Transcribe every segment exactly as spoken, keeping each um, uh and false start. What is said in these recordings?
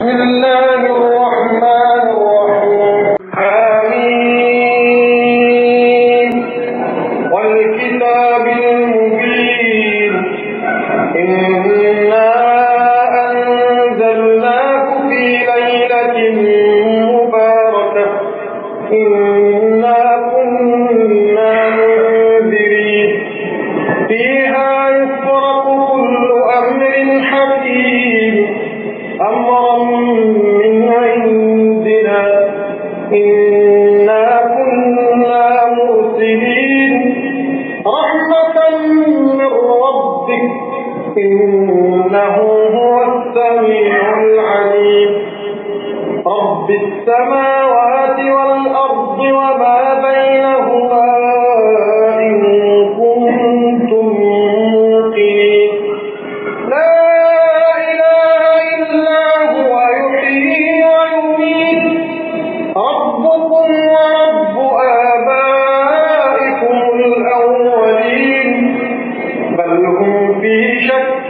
بسم الله الرحمن الرحيم. آمين. والكتاب المبين. إنا أنزلناه في ليلة مباركة إنا كنا منذرين فيها يفرق كل أمر حكيم أمرا من عندنا إنا كنا مرسلين رحمة من ربك إنه هو السميع العليم رب السماوات والأرض وما بينهما إن كنتم موقنين لا إله إلا هو يحيي ويميت ربكم ورب آبائكم الأولين بل هم في شك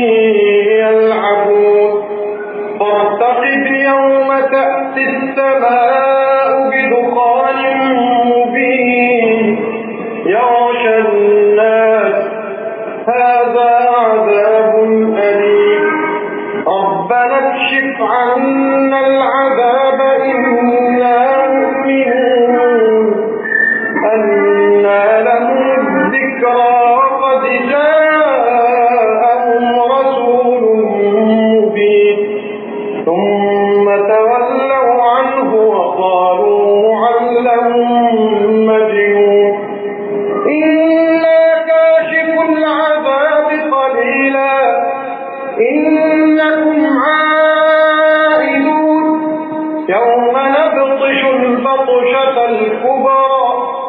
يلعبون فارتقب يوم تأتي السماء بدخان مبين يغشى الناس هذا عذاب أليم ربنا اكشف عنا العذاب إنا مؤمنون أنى لهم الذكرى وقد جاءهم رسول مبين ثم تولوا عنه وقالوا معلم مجنون إنا كاشف العذاب قليلا إنكم عائدون يوم نبطش البطشة الكبرى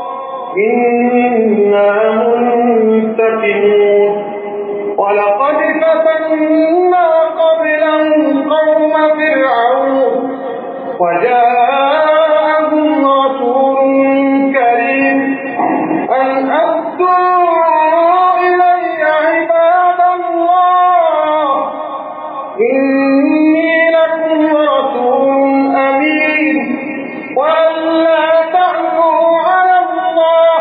إنا منتقمون ولقد فتنا قبلهم قوم فرعون وجاءهم رسول كريم أن أدوا إلي عباد الله إني لكم رسول أمين وأن لا تعلوا على الله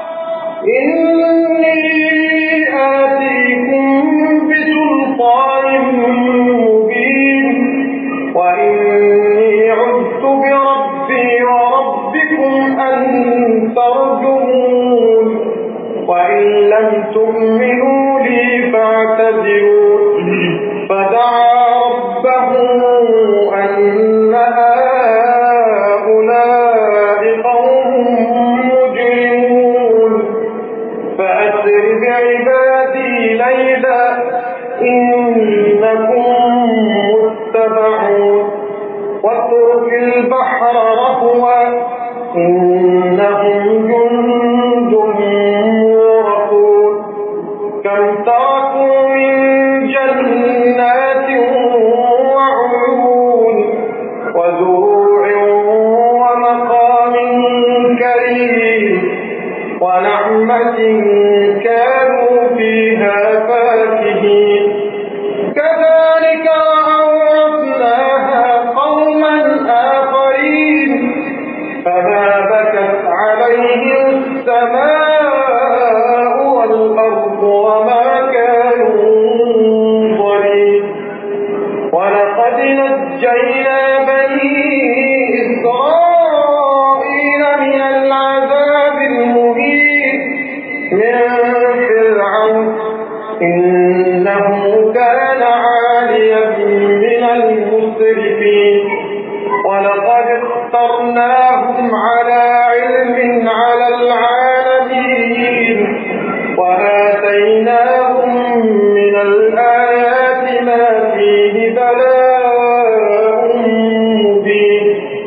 إني آتيكم بسلطان مبين وإني عذت بربي وربكم أن ترجمون وإن لم تؤمنوا لي فاعتذرون فدعا ربه أن هؤلاء قوم مجرمون فأسر بعبادي ليلا إنكم متبعون واترك البحر رهوا إنهم جند مغرقون كم تركوا من جنات وعيون وزروع ومقام كريم ونعمة كانوا فيها فاكهين كذلك وأورثناها قوما آخرين فما بكت عليهم السماء والأرض وما كانوا منظرين ولقد نجينا بني إسرائيل من العذاب المهين من فرعون إنه كان عاليا من المسرفين ولقد اخترناهم على علم على العالمين وآتيناهم من الآيات ما فيه بلاء مبين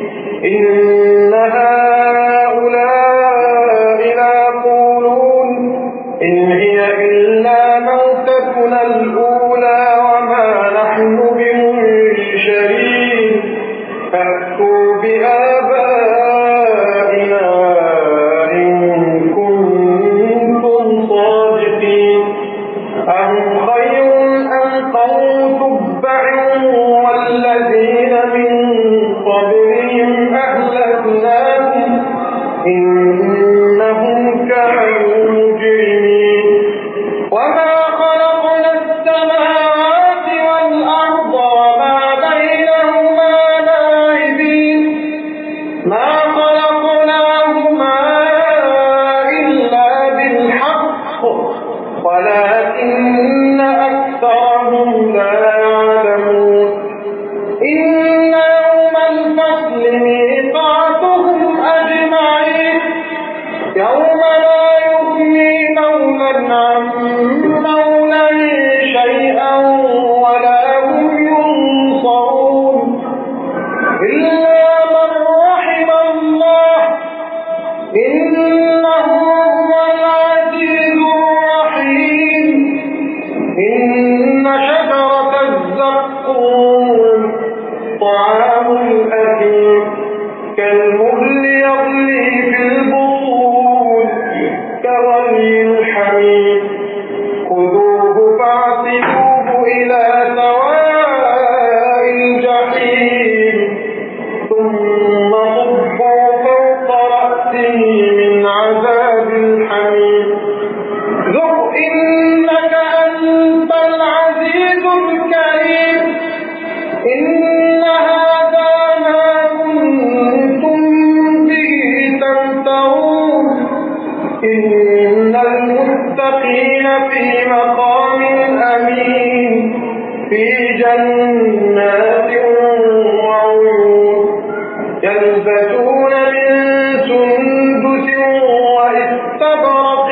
طعام الأثيم كالمهل يغلي في البطون كغلي الحميم خذوه فاعتلوه إلى سواء الجحيم ثم صبوا فوق رأسه من عذاب الحميم ذق إنك أنت العزيز الكريم إن هذا ما كنتم به تمترون إن المتقين في مقام أمين في جنات وعيون يلبسون من سندس واستبرق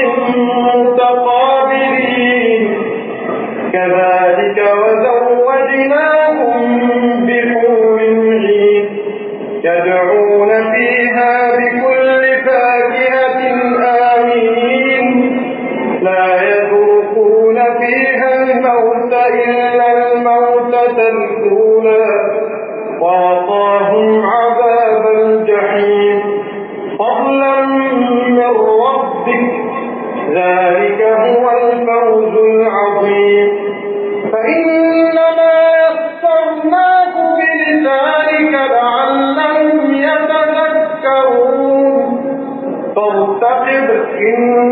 متقابلين كذلك وزوجناهم بحور عين يدعون فيها بكل فاكهة آمين لا يذوقون فيها الموت إلا الموتة الأولى ووقاهم عذاب الجحيم فضلا من ربك ذلك هو الفوز العظيم فإنما يسرناه بلسانك لعلهم يتذكرون فارتقب إن